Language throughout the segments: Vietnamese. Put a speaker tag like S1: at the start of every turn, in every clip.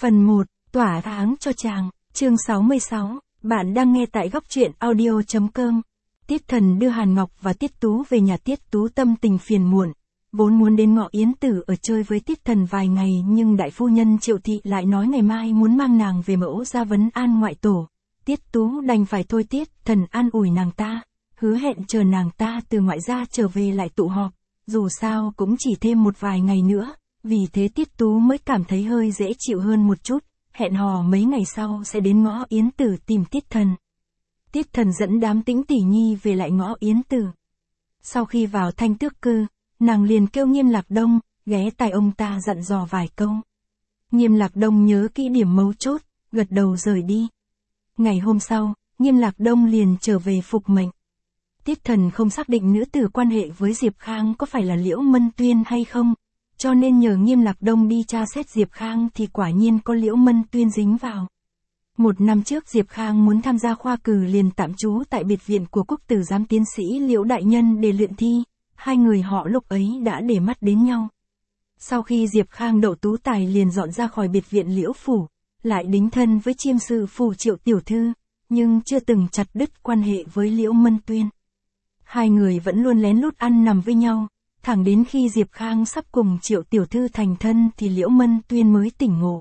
S1: Phần 1, tỏa tháng cho chàng, chương 66, bạn đang nghe tại góc truyện audio.com. Tiết Thần đưa Hàn Ngọc và Tiết Tú về nhà. Tiết Tú tâm tình phiền muộn, vốn muốn đến Ngọ Yến Tử ở chơi với Tiết Thần vài ngày, nhưng đại phu nhân Triệu Thị lại nói ngày mai muốn mang nàng về Mẫu gia vấn an ngoại tổ. Tiết Tú đành phải thôi. Tiết Thần an ủi nàng ta, hứa hẹn chờ nàng ta từ ngoại gia trở về lại tụ họp, dù sao cũng chỉ thêm một vài ngày nữa, vì thế Tiết Tú mới cảm thấy hơi dễ chịu hơn một chút, hẹn hò mấy ngày sau sẽ đến Ngõ Yến Tử tìm Tiết Thần. Tiết Thần dẫn đám Tĩnh Tỷ Nhi về lại Ngõ Yến Tử. Sau khi vào Thanh Tước Cư, nàng liền kêu Nghiêm Lạc Đông, ghé tai ông ta dặn dò vài câu. Nghiêm Lạc Đông nhớ kỹ điểm mấu chốt, gật đầu rời đi. Ngày hôm sau, Nghiêm Lạc Đông liền trở về phục mệnh. Tiết Thần không xác định nữ tử quan hệ với Diệp Khang có phải là Liễu Mân Tuyên hay không, cho nên nhờ Nghiêm Lạc Đông đi tra xét Diệp Khang thì quả nhiên có Liễu Mân Tuyên dính vào. Một năm trước Diệp Khang muốn tham gia khoa cử liền tạm trú tại biệt viện của Quốc tử giám tiến sĩ Liễu Đại Nhân để luyện thi, hai người họ lúc ấy đã để mắt đến nhau. Sau khi Diệp Khang đậu tú tài liền dọn ra khỏi biệt viện Liễu Phủ, lại đính thân với chiêm sự phủ Triệu tiểu thư, nhưng chưa từng chặt đứt quan hệ với Liễu Mân Tuyên. Hai người vẫn luôn lén lút ăn nằm với nhau, thẳng đến khi Diệp Khang sắp cùng Triệu tiểu thư thành thân thì Liễu Mân Tuyên mới tỉnh ngộ.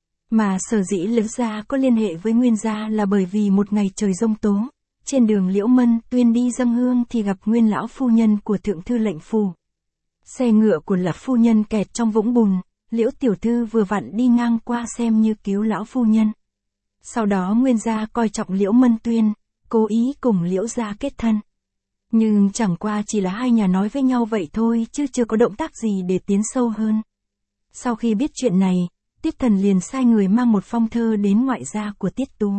S1: Mà sở dĩ Liễu gia có liên hệ với Nguyên gia là bởi vì một ngày trời giông tố, trên đường Liễu Mân Tuyên đi dâng hương thì gặp Nguyên lão phu nhân của Thượng thư lệnh phủ. Xe ngựa của Lạp phu nhân kẹt trong vũng bùn, Liễu tiểu thư vừa vặn đi ngang qua xem như cứu lão phu nhân. Sau đó Nguyên gia coi trọng Liễu Mân Tuyên, cố ý cùng Liễu gia kết thân. Nhưng chẳng qua chỉ là hai nhà nói với nhau vậy thôi chứ chưa có động tác gì để tiến sâu hơn. Sau khi biết chuyện này, Tiết Thần liền sai người mang một phong thơ đến ngoại gia của Tiết Tú.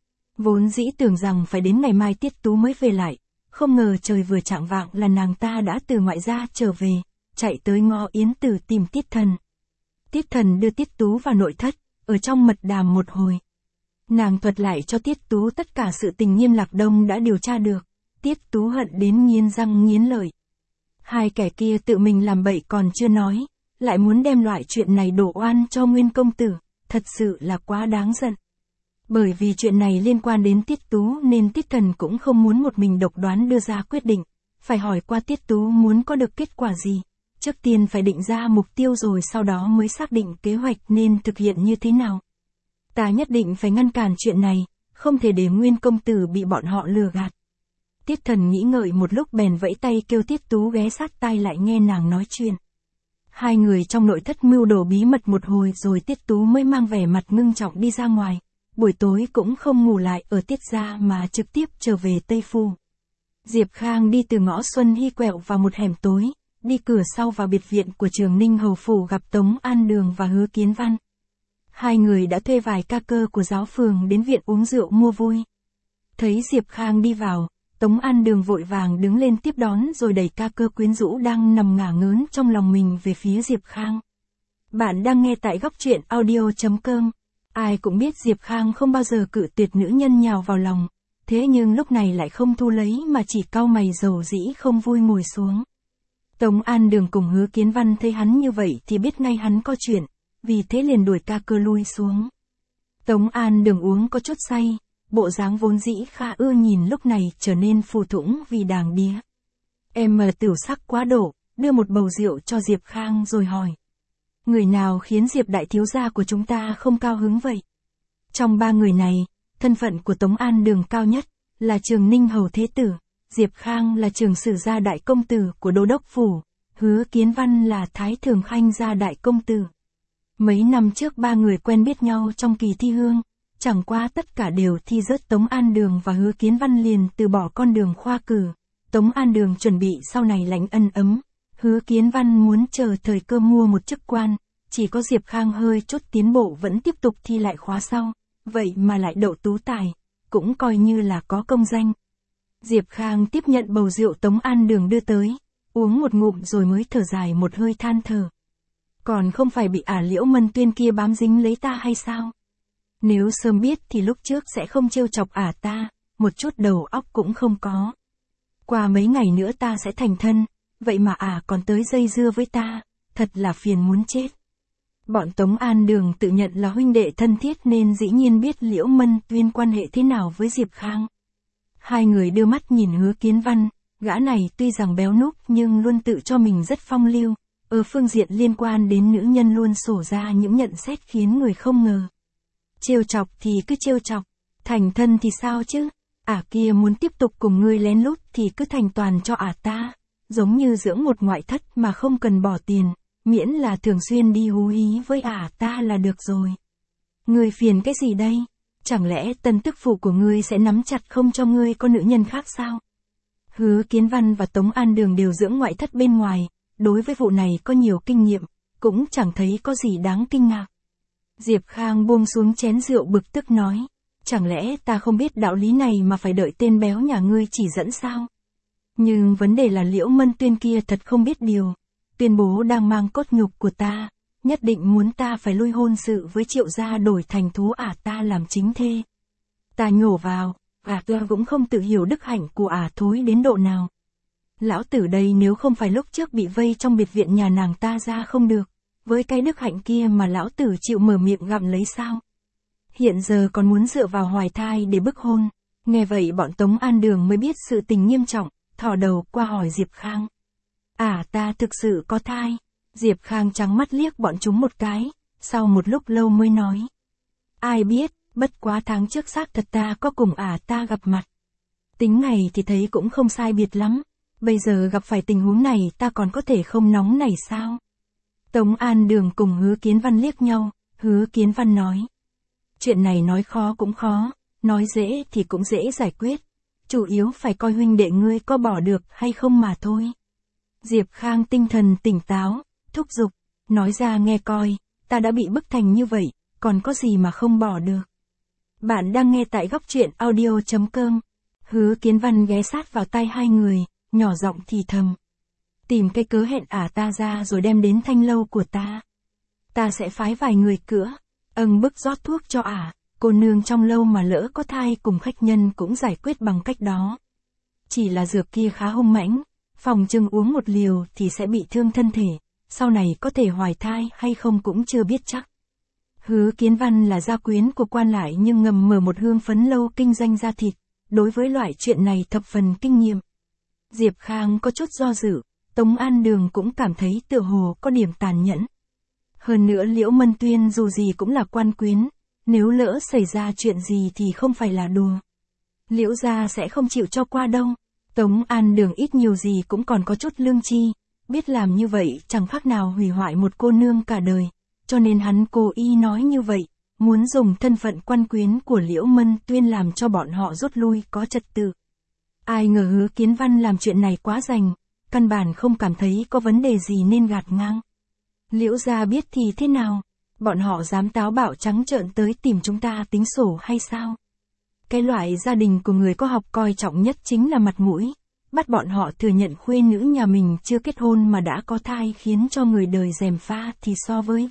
S1: Vốn dĩ tưởng rằng phải đến ngày mai Tiết Tú mới về lại, không ngờ trời vừa chạng vạng là nàng ta đã từ ngoại gia trở về, chạy tới Ngõ Yến Tử tìm Tiết Thần. Tiết Thần đưa Tiết Tú vào nội thất, ở trong mật đàm một hồi. Nàng thuật lại cho Tiết Tú tất cả sự tình Nghiêm Lạc Đông đã điều tra được. Tiết Tú hận đến nghiến răng nghiến lợi. Hai kẻ kia tự mình làm bậy còn chưa nói, lại muốn đem loại chuyện này đổ oan cho Nguyên công tử, thật sự là quá đáng giận. Bởi vì chuyện này liên quan đến Tiết Tú nên Tiết Thần cũng không muốn một mình độc đoán đưa ra quyết định, phải hỏi qua Tiết Tú muốn có được kết quả gì, trước tiên phải định ra mục tiêu rồi sau đó mới xác định kế hoạch nên thực hiện như thế nào. Ta nhất định phải ngăn cản chuyện này, không thể để Nguyên công tử bị bọn họ lừa gạt. Tiết Thần nghĩ ngợi một lúc bèn vẫy tay kêu Tiết Tú ghé sát tai lại nghe nàng nói chuyện. Hai người trong nội thất mưu đồ bí mật một hồi rồi Tiết Tú mới mang vẻ mặt ngưng trọng đi ra ngoài, buổi tối cũng không ngủ lại ở Tiết gia mà trực tiếp trở về Tây Phủ. Diệp Khang đi từ ngõ Xuân Hy quẹo vào một hẻm tối, đi cửa sau vào biệt viện của Trường Ninh Hầu Phủ gặp Tống An Đường và Hứa Kiến Văn. Hai người đã thuê vài ca cơ của giáo phường đến viện uống rượu mua vui. Thấy Diệp Khang đi vào, Tống An Đường vội vàng đứng lên tiếp đón rồi đẩy ca cơ quyến rũ đang nằm ngả ngớn trong lòng mình về phía Diệp Khang. Bạn đang nghe tại góc truyện audio.com. Ai cũng biết Diệp Khang không bao giờ cự tuyệt nữ nhân nhào vào lòng, thế nhưng lúc này lại không thu lấy mà chỉ cau mày dầu dĩ không vui ngồi xuống. Tống An Đường cùng Hứa Kiến Văn thấy hắn như vậy thì biết ngay hắn có chuyện, vì thế liền đuổi ca cơ lui xuống. Tống An Đường uống có chút say, bộ dáng vốn dĩ khá ưa nhìn lúc này trở nên phù thủng vì đàng đía. Em mà tiểu sắc quá độ, đưa một bầu rượu cho Diệp Khang rồi hỏi. Người nào khiến Diệp đại thiếu gia của chúng ta không cao hứng vậy? Trong ba người này, thân phận của Tống An Đường cao nhất, là Trường Ninh Hầu Thế Tử, Diệp Khang là Trường Sử gia đại công tử của Đô Đốc Phủ, Hứa Kiến Văn là Thái Thường Khanh gia đại công tử. Mấy năm trước ba người quen biết nhau trong kỳ thi hương. Chẳng qua tất cả đều thi rớt, Tống An Đường và Hứa Kiến Văn liền từ bỏ con đường khoa cử. Tống An Đường chuẩn bị sau này lãnh ân ấm, Hứa Kiến Văn muốn chờ thời cơ mua một chức quan, chỉ có Diệp Khang hơi chút tiến bộ vẫn tiếp tục thi lại khóa sau, vậy mà lại đậu tú tài, cũng coi như là có công danh. Diệp Khang tiếp nhận bầu rượu Tống An Đường đưa tới, uống một ngụm rồi mới thở dài một hơi than thở. Còn không phải bị Liễu Mân Tuyên kia bám dính lấy ta hay sao? Nếu sớm biết thì lúc trước sẽ không trêu chọc ta, một chút đầu óc cũng không có. Qua mấy ngày nữa ta sẽ thành thân, vậy mà còn tới dây dưa với ta, thật là phiền muốn chết. Bọn Tống An Đường tự nhận là huynh đệ thân thiết nên dĩ nhiên biết Liễu Mân Tuyên quan hệ thế nào với Diệp Khang. Hai người đưa mắt nhìn Hứa Kiến Văn, gã này tuy rằng béo núc nhưng luôn tự cho mình rất phong lưu, ở phương diện liên quan đến nữ nhân luôn sổ ra những nhận xét khiến người không ngờ. Trêu chọc thì cứ trêu chọc, thành thân thì sao chứ? Ả kia muốn tiếp tục cùng ngươi lén lút thì cứ thành toàn cho ả ta, giống như dưỡng một ngoại thất mà không cần bỏ tiền, miễn là thường xuyên đi hú hí với ả ta là được rồi. Ngươi phiền cái gì đây? Chẳng lẽ tân tức phụ của ngươi sẽ nắm chặt không cho ngươi có nữ nhân khác sao? Hứa Kiến Văn và Tống An Đường đều dưỡng ngoại thất bên ngoài, đối với vụ này có nhiều kinh nghiệm, cũng chẳng thấy có gì đáng kinh ngạc. Diệp Khang buông xuống chén rượu bực tức nói, chẳng lẽ ta không biết đạo lý này mà phải đợi tên béo nhà ngươi chỉ dẫn sao? Nhưng vấn đề là Liễu Mân Tuyên kia thật không biết điều, tuyên bố đang mang cốt nhục của ta, nhất định muốn ta phải lui hôn sự với Triệu gia đổi thành thú ả ta làm chính thê. Ta nhổ vào, ả ta cũng không tự hiểu đức hạnh của ả thối đến độ nào. Lão tử đây nếu không phải lúc trước bị vây trong biệt viện nhà nàng ta ra không được, với cái đức hạnh kia mà lão tử chịu mở miệng gặm lấy sao? Hiện giờ còn muốn dựa vào hoài thai để bức hôn. Nghe vậy bọn Tống An Đường mới biết sự tình nghiêm trọng, thò đầu qua hỏi Diệp Khang. Ta thực sự có thai. Diệp Khang trắng mắt liếc bọn chúng một cái, sau một lúc lâu mới nói. Ai biết, bất quá tháng trước xác thật ta có cùng ta gặp mặt. Tính ngày thì thấy cũng không sai biệt lắm, bây giờ gặp phải tình huống này ta còn có thể không nóng nảy sao? Tống An Đường cùng Hứa Kiến Văn liếc nhau, Hứa Kiến Văn nói. Chuyện này nói khó cũng khó, nói dễ thì cũng dễ giải quyết. Chủ yếu phải coi huynh đệ ngươi có bỏ được hay không mà thôi. Diệp Khang tinh thần tỉnh táo, thúc giục, nói ra nghe coi, ta đã bị bức thành như vậy, còn có gì mà không bỏ được. Bạn đang nghe tại góc truyện audio.com. Hứa Kiến Văn ghé sát vào tai hai người, nhỏ giọng thì thầm. Tìm cái cớ hẹn ta ra rồi đem đến thanh lâu của ta. Ta sẽ phái vài người cữa, bức rót thuốc cho cô nương trong lâu mà lỡ có thai cùng khách nhân cũng giải quyết bằng cách đó. Chỉ là dược kia khá hung mãnh, phòng chừng uống một liều thì sẽ bị thương thân thể, sau này có thể hoài thai hay không cũng chưa biết chắc. Hứa Kiến Văn là gia quyến của quan lại nhưng ngầm mở một hương phấn lâu kinh doanh da thịt, đối với loại chuyện này thập phần kinh nghiệm. Diệp Khang có chút do dự, Tống An Đường cũng cảm thấy tựa hồ có điểm tàn nhẫn. Hơn nữa Liễu Mân Tuyên dù gì cũng là quan quyến, nếu lỡ xảy ra chuyện gì thì không phải là đùa. Liễu gia sẽ không chịu cho qua đâu. Tống An Đường ít nhiều gì cũng còn có chút lương tri, biết làm như vậy chẳng khác nào hủy hoại một cô nương cả đời, cho nên hắn cố ý nói như vậy, muốn dùng thân phận quan quyến của Liễu Mân Tuyên làm cho bọn họ rút lui có trật tự. Ai ngờ Hứa Kiến Văn làm chuyện này quá rành, căn bản không cảm thấy có vấn đề gì nên gạt ngang. Liễu gia biết thì thế nào, bọn họ dám táo bạo trắng trợn tới tìm chúng ta tính sổ hay sao? Cái loại gia đình của người có học coi trọng nhất chính là mặt mũi, bắt bọn họ thừa nhận khuê nữ nhà mình chưa kết hôn mà đã có thai khiến cho người đời gièm pha thì so với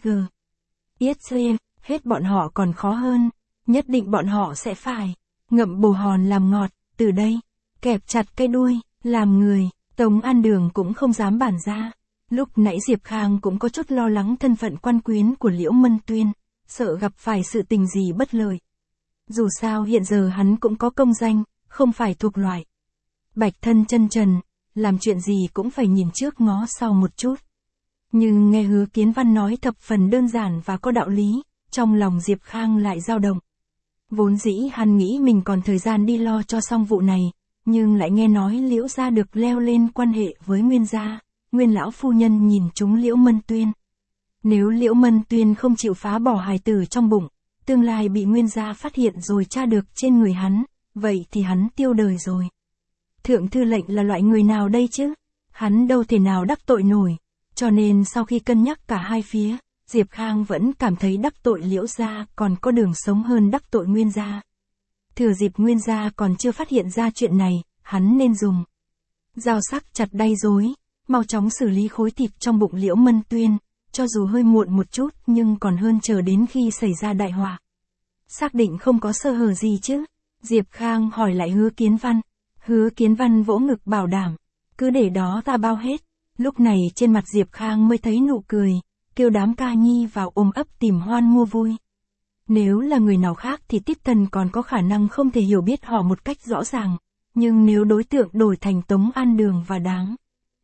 S1: hết bọn họ còn khó hơn, nhất định bọn họ sẽ phải ngậm bồ hòn làm ngọt, từ đây, kẹp chặt cái đuôi, làm người. Tống An Đường cũng không dám bản ra. Lúc nãy Diệp Khang cũng có chút lo lắng thân phận quan quyến của Liễu Mân Tuyên, sợ gặp phải sự tình gì bất lợi. Dù sao hiện giờ hắn cũng có công danh, không phải thuộc loại bạch thân chân trần, làm chuyện gì cũng phải nhìn trước ngó sau một chút. Nhưng nghe Hứa Kiến Văn nói thập phần đơn giản và có đạo lý, trong lòng Diệp Khang lại dao động. Vốn dĩ hắn nghĩ mình còn thời gian đi lo cho xong vụ này, nhưng lại nghe nói Liễu gia được leo lên quan hệ với Nguyên gia, Nguyên lão phu nhân nhìn trúng Liễu Mân Tuyên. Nếu Liễu Mân Tuyên không chịu phá bỏ hài tử trong bụng, tương lai bị Nguyên gia phát hiện rồi tra được trên người hắn, vậy thì hắn tiêu đời rồi. Thượng thư lệnh là loại người nào đây chứ? Hắn đâu thể nào đắc tội nổi, cho nên sau khi cân nhắc cả hai phía, Diệp Khang vẫn cảm thấy đắc tội Liễu gia còn có đường sống hơn đắc tội Nguyên gia. Thừa dịp Nguyên gia còn chưa phát hiện ra chuyện này, hắn nên dùng dao sắc chặt đay rối, mau chóng xử lý khối thịt trong bụng Liễu Mân Tuyên, cho dù hơi muộn một chút nhưng còn hơn chờ đến khi xảy ra đại họa. Xác định không có sơ hở gì chứ? Diệp Khang hỏi lại Hứa Kiến Văn. Hứa Kiến Văn vỗ ngực bảo đảm, cứ để đó ta bao hết. Lúc này trên mặt Diệp Khang mới thấy nụ cười, kêu đám ca nhi vào ôm ấp tìm hoan mua vui. Nếu là người nào khác thì Tiết Thần còn có khả năng không thể hiểu biết họ một cách rõ ràng, nhưng nếu đối tượng đổi thành Tống An Đường và Đáng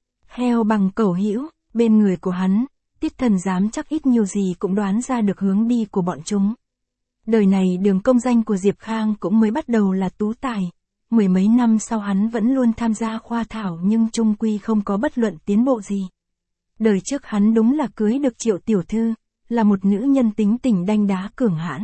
S1: Heo Bằng Cẩu Hữu, bên người của hắn, Tiết Thần dám chắc ít nhiều gì cũng đoán ra được hướng đi của bọn chúng. Đời này đường công danh của Diệp Khang cũng mới bắt đầu là tú tài, mười mấy năm sau hắn vẫn luôn tham gia khoa thảo nhưng chung quy không có bất luận tiến bộ gì. Đời trước hắn đúng là cưới được Triệu tiểu thư, là một nữ nhân tính tình đanh đá cường hãn.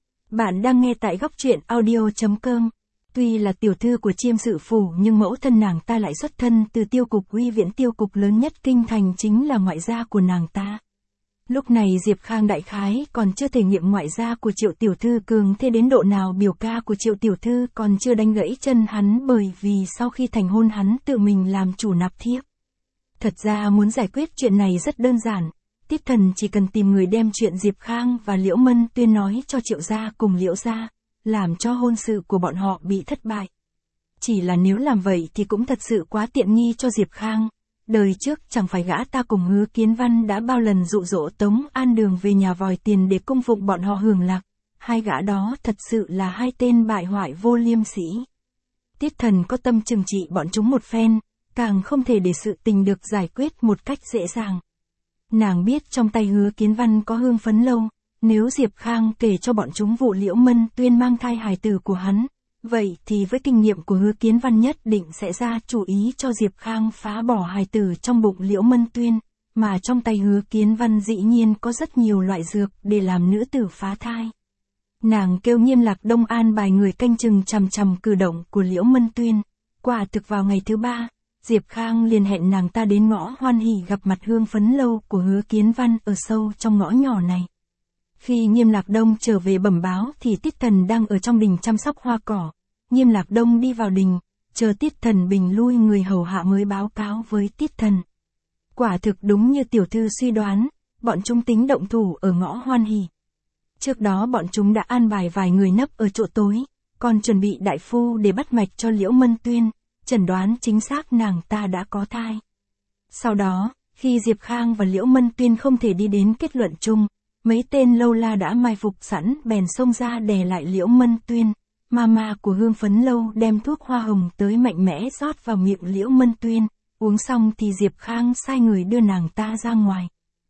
S1: Bạn đang nghe tại góc truyện audio.com. Tuy là tiểu thư của Chiêm Sự Phủ nhưng mẫu thân nàng ta lại xuất thân từ tiêu cục uy viễn, tiêu cục lớn nhất kinh thành chính là ngoại gia của nàng ta. Lúc này Diệp Khang đại khái còn chưa thể nghiệm ngoại gia của Triệu tiểu thư cường thế đến độ nào, biểu ca của Triệu tiểu thư còn chưa đánh gãy chân hắn bởi vì sau khi thành hôn hắn tự mình làm chủ nạp thiếp. Thật ra muốn giải quyết chuyện này rất đơn giản, Tiết Thần chỉ cần tìm người đem chuyện Diệp Khang và Liễu Mân Tuyên nói cho Triệu gia cùng Liễu gia, làm cho hôn sự của bọn họ bị thất bại. Chỉ là nếu làm vậy thì cũng thật sự quá tiện nghi cho Diệp Khang. Đời trước chẳng phải gã ta cùng Hứa Kiến Văn đã bao lần dụ dỗ Tống An Đường về nhà vòi tiền để cung phụng bọn họ hưởng lạc. Hai gã đó thật sự là hai tên bại hoại vô liêm sỉ. Tiết Thần có tâm trừng trị bọn chúng một phen, càng không thể để sự tình được giải quyết một cách dễ dàng. Nàng biết trong tay Hứa Kiến Văn có hương phấn lâu, nếu Diệp Khang kể cho bọn chúng vụ Liễu Mân Tuyên mang thai hài tử của hắn, vậy thì với kinh nghiệm của Hứa Kiến Văn nhất định sẽ ra chủ ý cho Diệp Khang phá bỏ hài tử trong bụng Liễu Mân Tuyên, mà trong tay Hứa Kiến Văn dĩ nhiên có rất nhiều loại dược để làm nữ tử phá thai. Nàng kêu Nghiêm Lạc Đông an bài người canh chừng chằm chằm cử động của Liễu Mân Tuyên. Quả thực vào ngày thứ 3, Diệp Khang liền hẹn nàng ta đến ngõ Hoan Hỷ gặp mặt hương phấn lâu của Hứa Kiến Văn ở sâu trong ngõ nhỏ này. Khi Nghiêm Lạc Đông trở về bẩm báo thì Tiết Thần đang ở trong đình chăm sóc hoa cỏ. Nghiêm Lạc Đông đi vào đình, chờ Tiết Thần bình lui người hầu hạ mới báo cáo với Tiết Thần. Quả thực đúng như tiểu thư suy đoán, bọn chúng tính động thủ ở ngõ Hoan Hỷ. Trước đó bọn chúng đã an bài vài người nấp ở chỗ tối, còn chuẩn bị đại phu để bắt mạch cho Liễu Mân Tuyên, chẩn đoán chính xác nàng ta đã có thai. Sau đó, khi Diệp Khang và Liễu Mân Tuyên không thể đi đến kết luận chung, mấy tên lâu la đã mai phục sẵn bèn xông ra đè lại Liễu Mân Tuyên. Mama của hương phấn lâu đem thuốc hoa hồng tới mạnh mẽ rót vào miệng Liễu Mân Tuyên, uống xong thì Diệp Khang sai người đưa nàng ta ra ngoài.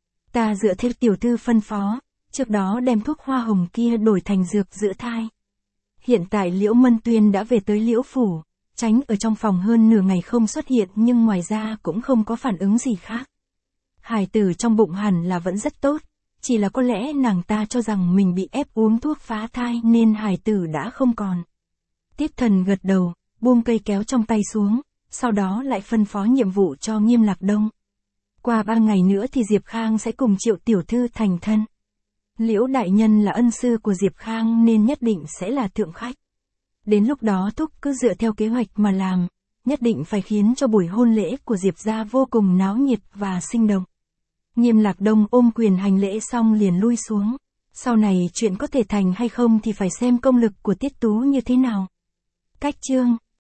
S1: Ta dựa theo tiểu thư phân phó, trước đó đem thuốc hoa hồng kia đổi thành dược giữ thai. Hiện tại Liễu Mân Tuyên đã về tới Liễu Phủ, tránh ở trong phòng hơn nửa ngày không xuất hiện nhưng ngoài ra cũng không có phản ứng gì khác. Hài tử trong bụng hẳn là vẫn rất tốt, chỉ là có lẽ nàng ta cho rằng mình bị ép uống thuốc phá thai nên hài tử đã không còn. Tiết Thần gật đầu, buông cây kéo trong tay xuống, sau đó lại phân phó nhiệm vụ cho Nghiêm Lạc Đông. Qua 3 ngày nữa thì Diệp Khang sẽ cùng Triệu tiểu thư thành thân. Liễu đại nhân là ân sư của Diệp Khang nên nhất định sẽ là thượng khách. Đến lúc đó thúc cứ dựa theo kế hoạch mà làm, nhất định phải khiến cho buổi hôn lễ của Diệp gia vô cùng náo nhiệt và sinh động. Nghiêm Lạc Đông ôm quyền hành lễ xong liền lui xuống. Sau này chuyện có thể thành hay không thì phải xem công lực của Tiết Tú như thế nào. Cách chương